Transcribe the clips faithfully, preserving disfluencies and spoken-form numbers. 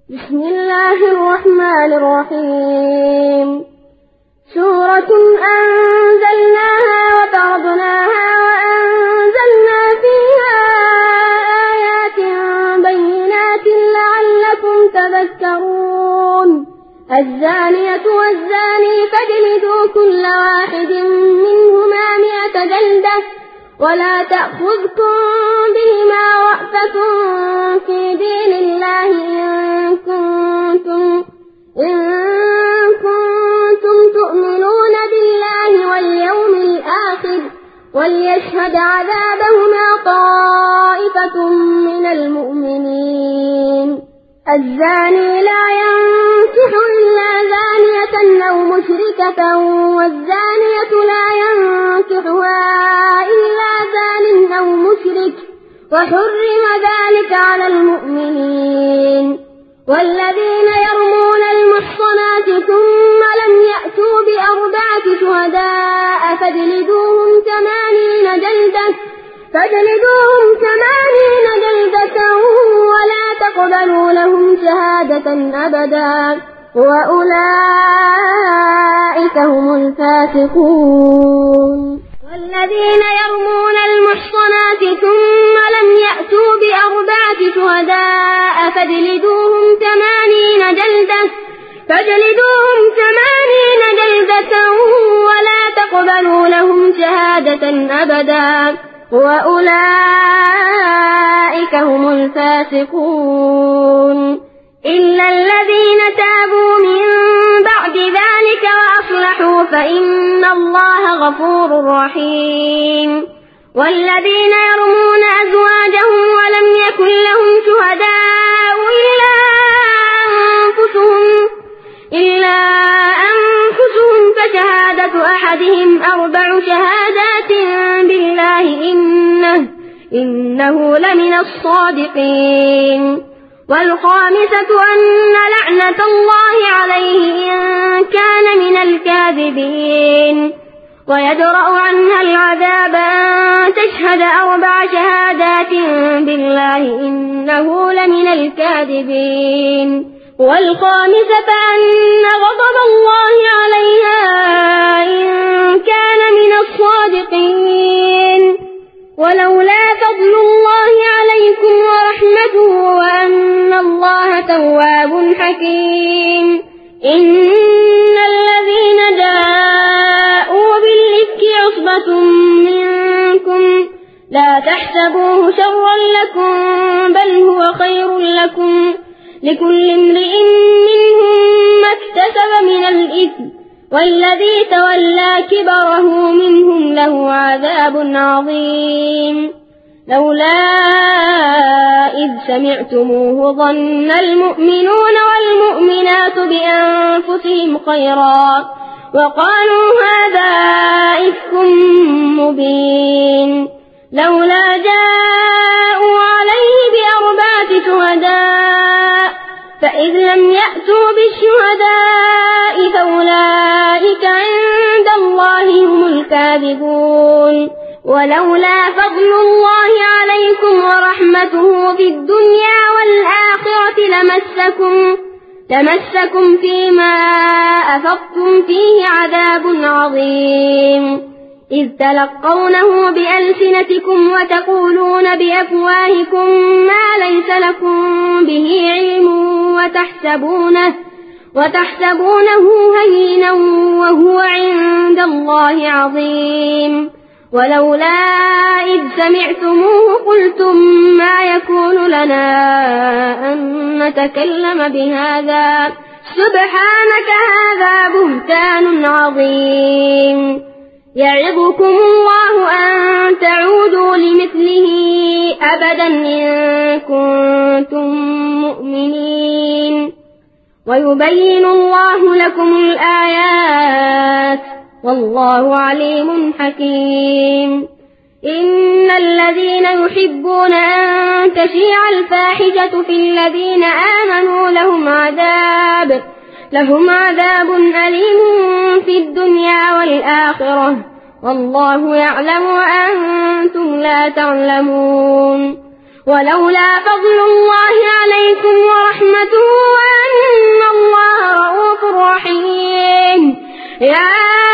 بسم الله الرحمن الرحيم. سورة أنزلناها وفرضناها وأنزلنا فيها آيات بينات لعلكم تذكرون. الزانية والزاني فاجلدوا كل واحد منهما مئة جلدة ولا تأخذكم بهما رأفة في دين الله إن كنتم, إن كنتم تؤمنون بالله واليوم الآخر وليشهد عذابهما طائفة من المؤمنين. الزاني لا ينكح إلا زانية أو مشركة والزانية لا ينكحها إلا زان أو مشرك وحرم ذلك على المؤمنين. والذين يرمون المحصنات ثم لم يأتوا بأربعة شهداء فاجلدوهم ثمانين جلدة فاجلدوهم ثمانين جلدة ولا تقبلوا لهم شهادة أبدا وأولئك هم الفاسقون. والذين يرمون المحصنات ثم لم يأتوا بأربعة شهداء فاجلدوهم ثمانين جلدة فاجلدوهم ثمانين جلدة ولا تقبلوا لهم شهادة أبدا وأولئك هم الفاسقون. إلا الذين تابوا من بعد ذلك وأصلحوا فإن الله غفور رحيم. والذين يرمون أزواجهم ولم يكن لهم شهداء إلا أنفسهم, إلا أنفسهم فشهادة أحدهم أربع شهادات بالله إنه, إنه لمن الصادقين. والخامسة أن لعنة الله عليه إن كان من الكاذبين. ويدرأ عنها العذاب أن تشهد أربع شهادات بالله إنه لمن الكاذبين. والخامسة أن غضب الله عليها إن كان من الصادقين. ولولا فضل الله عليكم ورحمته وأن الله تواب حكيم. إن الذين جاءوا بالإفك عصبة منكم لا تحسبوه شرا لكم بل هو خير لكم لكل امرئ منهم ما اكتسب من الإثم والذي تولى كبره منهم له عذاب عظيم. لولا إذ سمعتموه ظن المؤمنون والمؤمنات بأنفسهم خيرا وقالوا هذا إفك مبين. لولا جاءوا عليه بأربعة شهداء فإذ لم يأتوا بالشهداء فأولئك عند الله هم الكاذبون. ولولا فضل الله عليكم ورحمته في الدنيا والآخرة لمسكم, لمسكم فيما أفضتم فيه عذاب عظيم. إذ تلقونه بألسنتكم وتقولون بأفواهكم ما ليس لكم به علم وتحسبونه, وتحسبونه هينا وهو عند الله عظيم. ولولا إذ سمعتموه قلتم ما يكون لنا أن نتكلم بهذا سبحانك هذا بهتان عظيم. يعظكم الله أن تعودوا لمثله أبدا إن كنتم مؤمنين. ويبين الله لكم الآيات والله عليم حكيم. إن الذين يحبون أن تشيع الفاحشة في الذين آمنوا لهم عذاب لهم عذاب أليم في الدنيا والآخرة والله يعلم وأنتم لا تعلمون. ولولا فضل الله عليكم ورحمته يا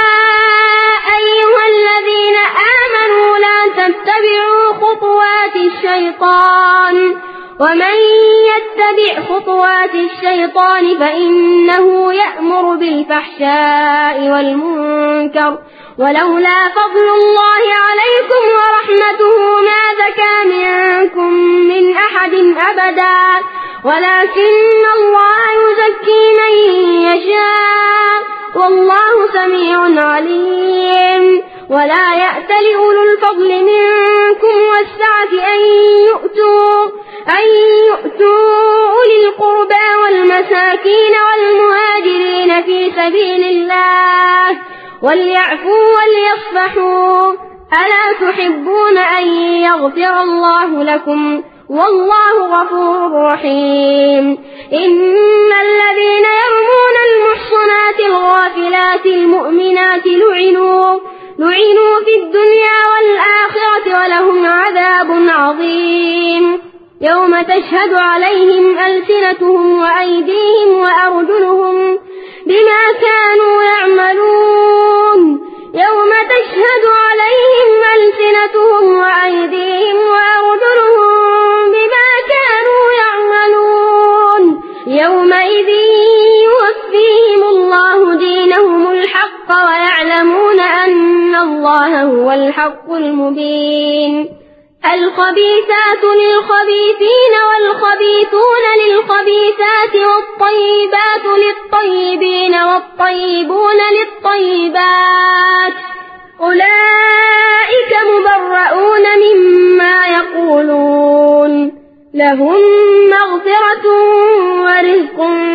أيها الذين آمنوا لا تتبعوا خطوات الشيطان ومن يتبع خطوات الشيطان فإنه يأمر بالفحشاء والمنكر ولولا فضل الله عليكم ورحمته ما زكى منكم من أحد أبدا ولكن الله يزكي من يشاء والله سميع عليم. ولا يأتل أولو الفضل منكم والسعة أن يؤتوا, أن يؤتوا أولي القربى والمساكين والمهاجرين في سبيل الله وليعفوا وليصفحوا ألا تحبون أن يغفر الله لكم والله غفور رحيم. إن الذين يرمون المحصنات الغافلات المؤمنات لعنوا, لعنوا في الدنيا والآخرة ولهم عذاب عظيم يوم تشهد عليهم ألسنتهم وأيديهم وأرجلهم بما كانوا يعملون يوم تشهد عليهم ألسنتهم وأيديهم وأرجلهم بما كانوا يعملون يومئذ يوفيهم الله دينهم الحق ويعلمون أن الله هو الحق المبين. الخبيثات للخبيثين والخبيثون للخبيثات والطيبات للطيبين والطيبون للطيبات أولئك مبرؤون مما يقولون لهم مغفرة ورزق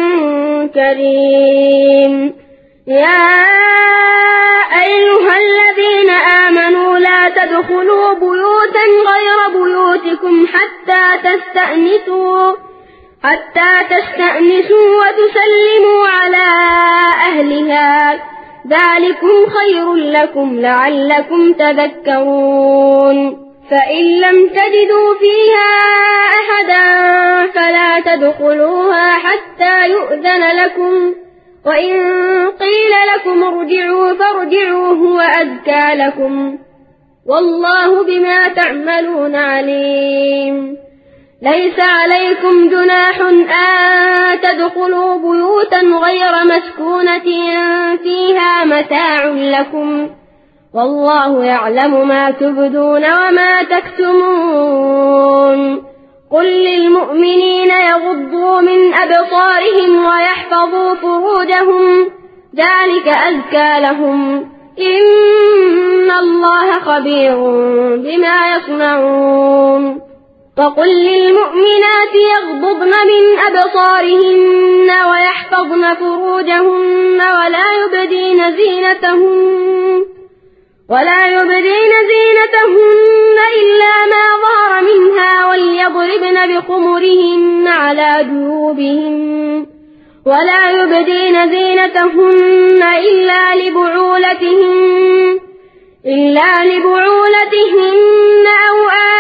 كريم. يا أيها الذين آمنوا لا تدخلوا بيوتا غير بيوتكم حتى تستأنسوا حتى تستأنسوا وتسلموا على أهلها ذلكم خير لكم لعلكم تذكرون. فإن لم تجدوا فيها أحدا فلا تدخلوها حتى يؤذن لكم وإن قيل لكم ارجعوا فارجعوا هو أزكى لكم والله بما تعملون عليم. ليس عليكم جناح أن تدخلوا بيوتا غير مسكونة فيها متاع لكم والله يعلم ما تبدون وما تكتمون. قل للمؤمنين يغضوا من أبصارهم ويحفظوا فروجهم ذلك أزكى لهم إن الله خبير بما يصنعون. وقل للمؤمنات يغضضن من أبصارهن ويحفظن فروجهن ولا يبدين زينتهن ولا يبدين زينتهن إلا ما ظهر منها وليضربن بخمرهن على جيوبهن ولا يبدين زينتهن إلا لبعولتهن إلا لبعولتهن أو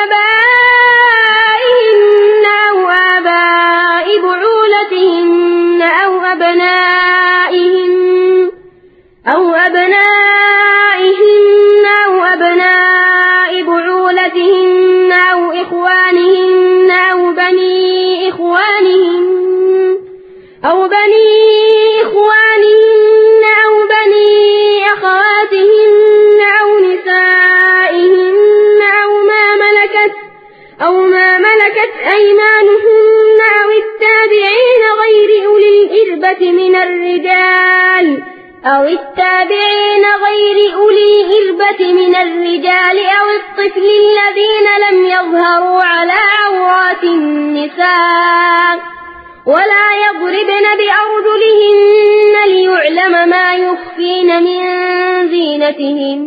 آبائهن أو آباء بعولتهن أو أبنائهن أو أبنائهن أو أبناء بعولتهن أو إخوانهن أو بني إخوانهن أو بني إخوانهن أو بني أخواتهن أو نسائهن أو ما ملكت أو ما ملكت أيمانهن أو التابعين غير أولي الإربة من الرجال أو التابعين غير أولي إربة من الرجال أو الطفل الذين لم يظهروا على عورات النساء ولا يضربن بأرجلهن ليعلم ما يخفين من زينتهن.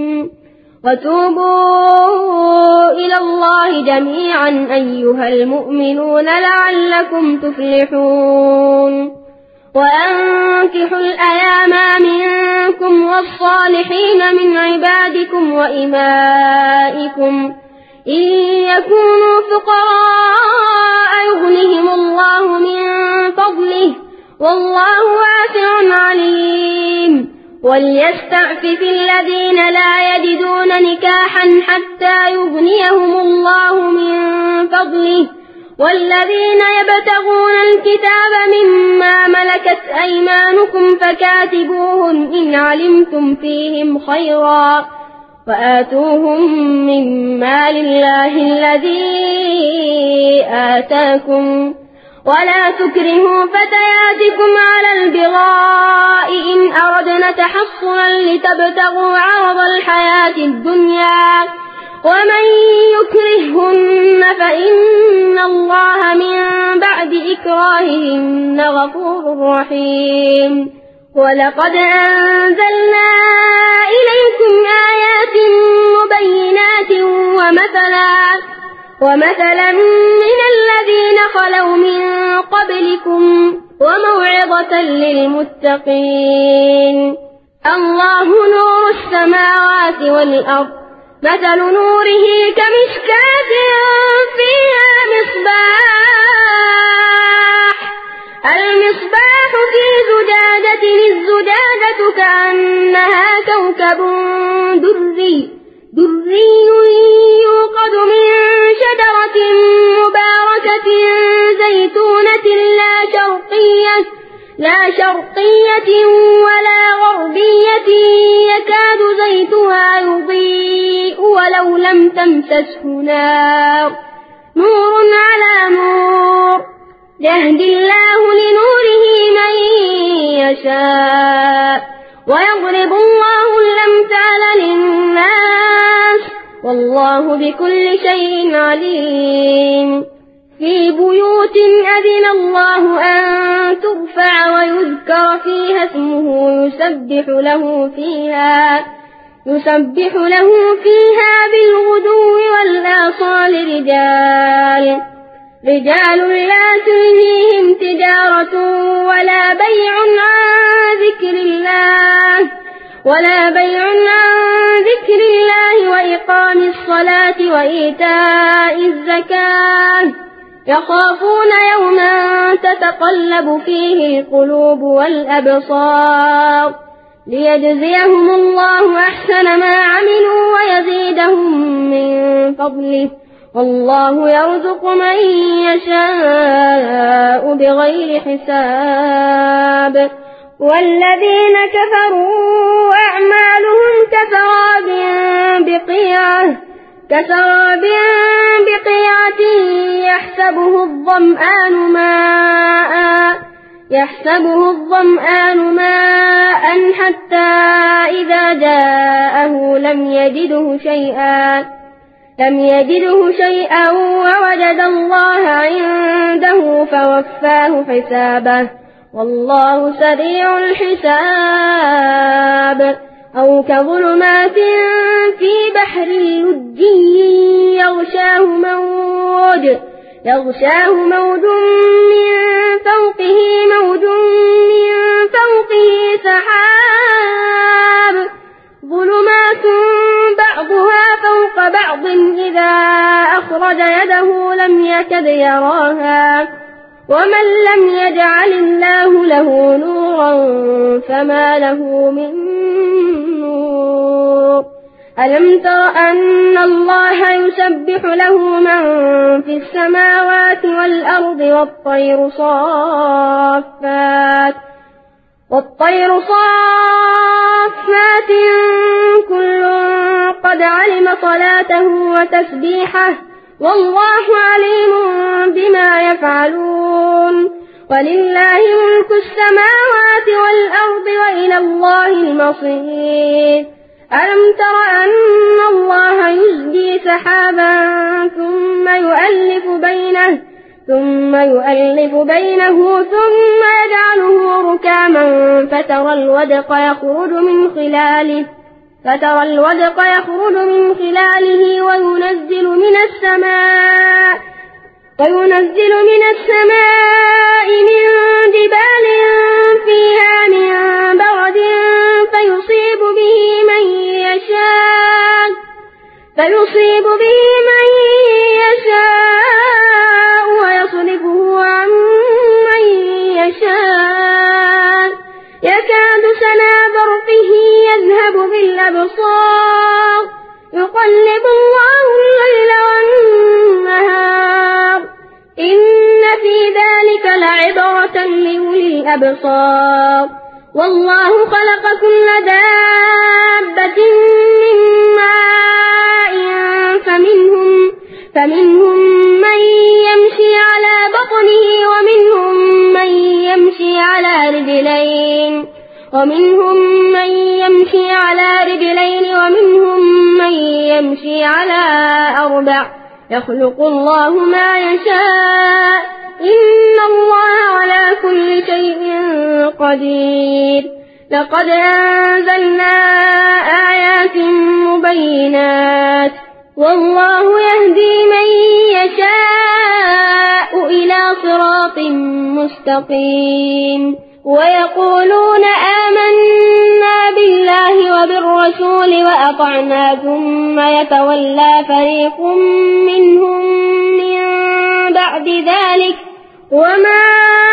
وتوبوا إلى الله جميعا أيها المؤمنون لعلكم تفلحون. وأنكحوا الأيام منكم والصالحين من عبادكم وإمائكم إن يكونوا فقراء يغنهم الله من فضله والله واسع عليم. وليستعفف الذين لا يجدون نكاحا حتى يغنيهم الله من فضله والذين يبتغون الكتاب مما ملكت أيمانكم فكاتبوهم إن علمتم فيهم خيرا وآتوهم من مال الله الذي آتاكم ولا تكرهوا فتياتكم على البغاء إن أردنا تحصنا لتبتغوا عرض الحياة الدنيا ومن يكرهن فإن الله من بعد إكراههن غفور رحيم ولقد أنزلنا إليكم آيات مبينات ومثلا ومثلا من الذين خلوا من قبلكم وموعظة للمتقين الله نور السماوات والأرض مثل نوره كمشكاة فيها مصباح المصباح في زجاجة الزجاجة كأنها كوكب دري دري يوقد من شجرة مباركة زيتونة لا شرقية لا شرقية ولا غربية يكاد زيتها يضيء ولو لم تمسسه نار نور على نور يهدي الله لنوره من يشاء ويضرب الله الأمثال للناس والله بكل شيء عليم في بيوت أذن الله أن ترفع ويذكر فيها اسمه يسبح له فيها يسبح له فيها بالغدو والآصال رجال رجال لا تلهيهم تجارة ولا بيع عن ذكر الله ولا بيع عن ذكر الله وإقام الصلاة وإيتاء الزكاة يخافون يوما تتقلب فيه القلوب والأبصار ليجزيهم الله أحسن ما عملوا ويزيدهم من فضله والله يرزق من يشاء بغير حساب والذين كفروا أعمالهم كسراب بقيعة كسراب بقيعة يحسبه الظمآن ماء يحسبه الظمآن ماء حتى إذا جاءه لم يجده شيئا لم يجده شيئا ووجد الله عنده فوفاه حسابه والله سريع الحساب أو كظلمات في بحر لجي يغشاه موج يغشاه موج من فوقه موج من فوقه سحاب ظلمات بعضها فوق بعض إذا أخرج يده لم يكد يراها ومن لم يجعل الله له نورا فما له من نور ألم تر أن الله يسبح له من في السماوات والأرض والطير صافات والطير صافات كل قد علم صلاته وتسبيحه والله عليم بما يفعلون ولله ملك السماوات والأرض وإلى الله المصير ألم تر أن الله يزجي سحابا ثم يؤلف بينه ثم يؤلف بينه ثم يجعله ركاما فترى الودق يخرج من خلاله فترى الودق يخرج من خلاله وينزل من السماء وينزل من السماء من جبال فيها من برد فيصيب به من يشاء فيصيب به من يشاء ويصرفه عن من يشاء يكاد سنا برقه لأولي الأبصار والله خلق كل دابة من ماء فمنهم, فمنهم من يمشي على بطنه ومنهم من يمشي على رجلين ومنهم من يمشي على رجلين ومنهم من يمشي على أربع يخلق الله ما يشاء إن الله على كل شيء قدير لقد أنزلنا آيات مبينات والله يهدي من يشاء إلى صراط مستقيم ويقولون آمنا بالله وبالرسول وأطعنا ثم يتولى فريق منهم من بعد ذلك وما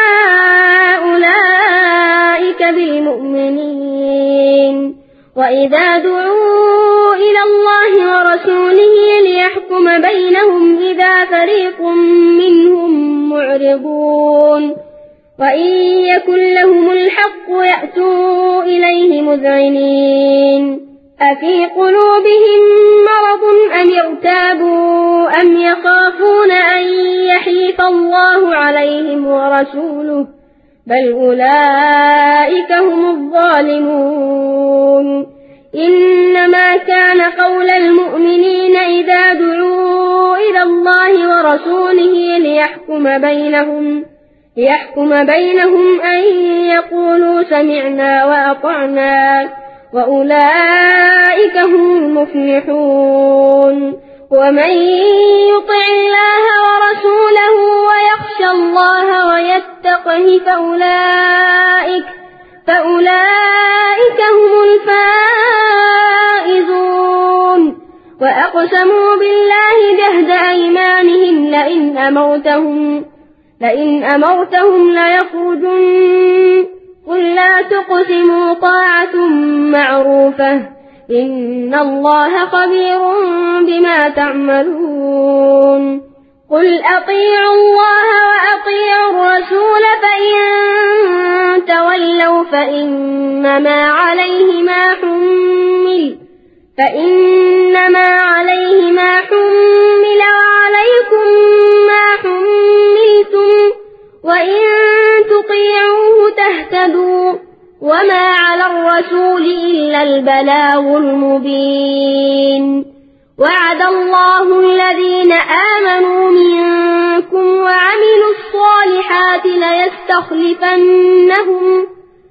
أولئك بالمؤمنين وإذا دعوا إلى الله ورسوله ليحكم بينهم إذا فريق منهم معرضون وإن يكن لهم الحق يأتوا إليه مذعنين أفي قلوبهم مرض أم ارتابوا أم يخافون أن يحيف الله عليهم ورسوله بل أولئك هم الظالمون إنما كان قول المؤمنين إذا دعوا إلى الله ورسوله ليحكم بينهم ليحكم بينهم أن يقولوا سمعنا وأطعنا وأولئك هم المفلحون ومن يطع الله ورسوله ويخشى الله ويتقه فأولئك, فأولئك هم الفائزون وأقسموا بالله جهد أيمانهم لئن أمرتهم لئن أمرتهم ليخرجن قل لا تقسموا طاعة معروفة إن الله خبير بما تعملون قل أطيعوا الله وأطيعوا الرسول فإن تولوا فإنما عليه ما حمل فإنما عليه ما حمل وعليكم ما حملتم وإن تطيعوه تهتدوا وما على الرسول إلا البلاغ المبين وعد الله الذين آمنوا منكم وعملوا الصالحات ليستخلفنهم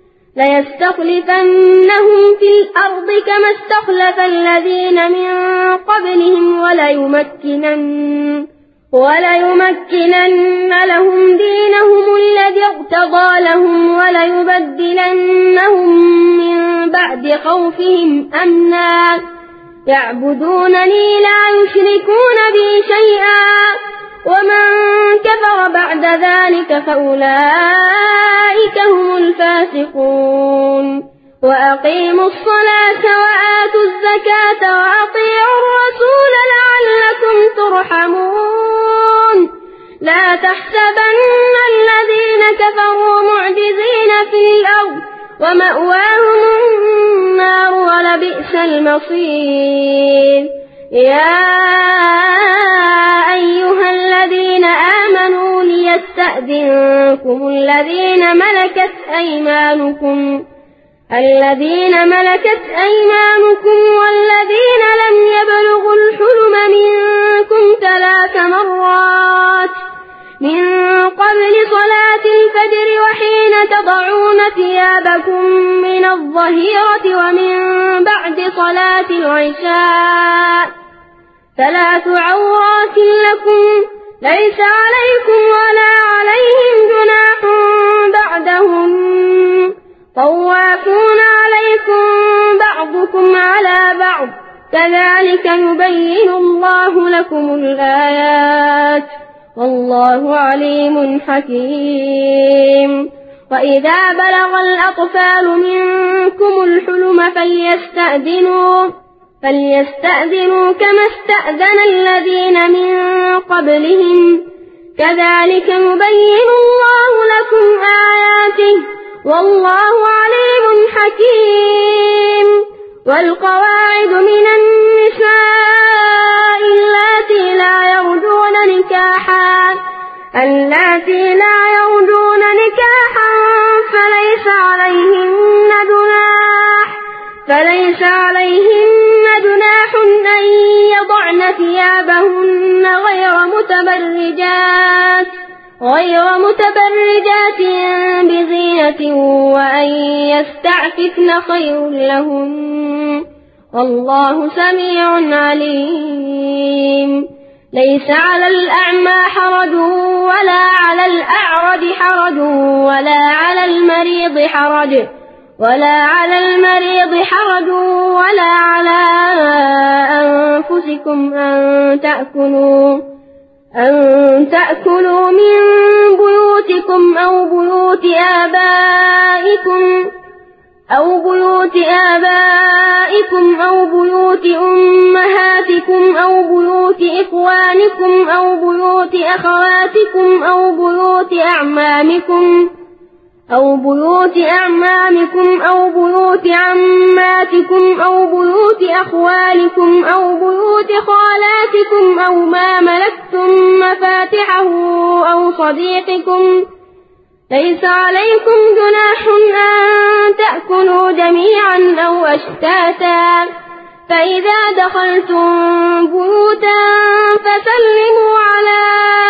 ليستخلفنهم في الأرض كما استخلف الذين من قبلهم وليمكنن وليمكنن لهم دينهم الذي ارتضى لهم وليبدلنهم من بعد خوفهم أمنا يعبدونني لا يشركون بي شيئا ومن كفر بعد ذلك فأولئك هم الفاسقون وأقيموا الصلاة وآتوا الزكاة وأطيعوا الرسول لعلكم ترحمون لا تحسبن الذين كفروا معجزين في الأرض ومأواهم النار ولبئس المصير يا أيها الذين آمنوا ليستأذنكم الذين ملكت أيمانكم الذين ملكت أيمانكم والذين لم يبلغوا الحلم منكم ثلاث مرات من قبل صلاة الفجر وحين تضعون ثيابكم من الظهيرة ومن بعد صلاة العشاء ثلاث عورات لكم ليس عليكم ولا عليهم جناح بعدهم طوافون عليكم بعضكم على بعض كذلك يبين الله لكم الآيات والله عليم حكيم وإذا بلغ الأطفال منكم الحلم فليستأذنوا فليستأذنوا كما استأذن الذين من قبلهم كذلك يبين الله لكم آيات والله عليم حكيم. والقواعد من النساء اللاتي لا يرجون نكاحا اللاتي لا يرجون نكاحا فليس عليهن جناح فليس عليهن جناح أن يضعن ثيابهن غير متبرجات غير متبرجات بزينة وأن يستعففن خير لهن والله سميع عليم. ليس على الأعمى حرج ولا على الأعرج حرج ولا على المريض حرج ولا على المريض حرج ولا على أنفسكم أن تأكلوا أن تأكلوا من بيوتكم أو بيوت آبائكم أو بيوت آبائكم أو بيوت أمهاتكم أو بيوت إخوانكم أو بيوت أخواتكم أو بيوت أعمامكم أو بيوت أعمامكم أو بيوت عماتكم أو بيوت أخوالكم أو بيوت خالاتكم أو ما ملكتم مفاتحه أو صديقكم. ليس عليكم جناح أن تأكلوا جميعا أو أشتاتا فإذا دخلتم بيوتا فسلموا على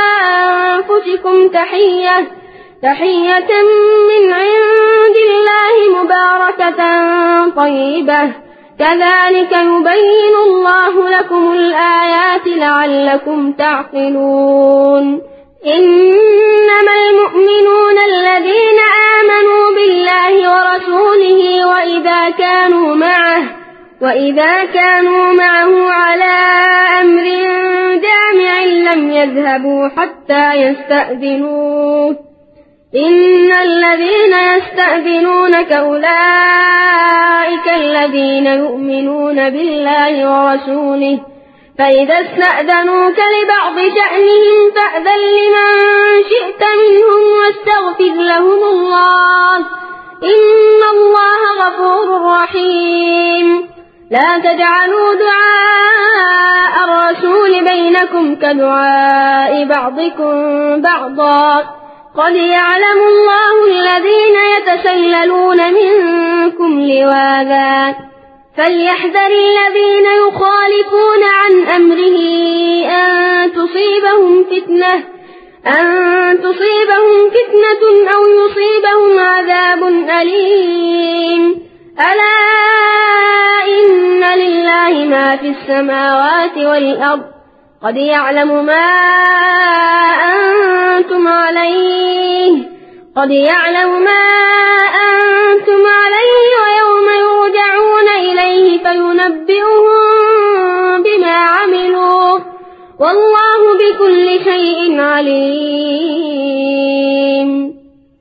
أنفسكم تحية تحية من عند الله مباركة طيبة كذلك يبين الله لكم الآيات لعلكم تعقلون. إنما المؤمنون الذين آمنوا بالله ورسوله وإذا كانوا معه وإذا كانوا معه على أمر جامع لم يذهبوا حتى يستأذنوه. إن الذين يستأذنونك أولئك الذين يؤمنون بالله ورسوله فإذا استأذنوك لبعض شأنهم فأذن لمن شئت منهم واستغفر لهم الله إن الله غفور رحيم. لا تجعلوا دعاء الرسول بينكم كدعاء بعضكم بعضا قد يعلم الله الذين يتسللون منكم لواذا فليحذر الذين يخالفون عن أمره أن تصيبهم فتنة أن تصيبهم فتنة أو يصيبهم عذاب أليم. ألا إن لله ما في السماوات والأرض قد يعلم ما أنتم عليه قد يعلم ما أنتم عليه ويوم يرجعون إليه فينبئهم بما عملوا والله بكل شيء عليم.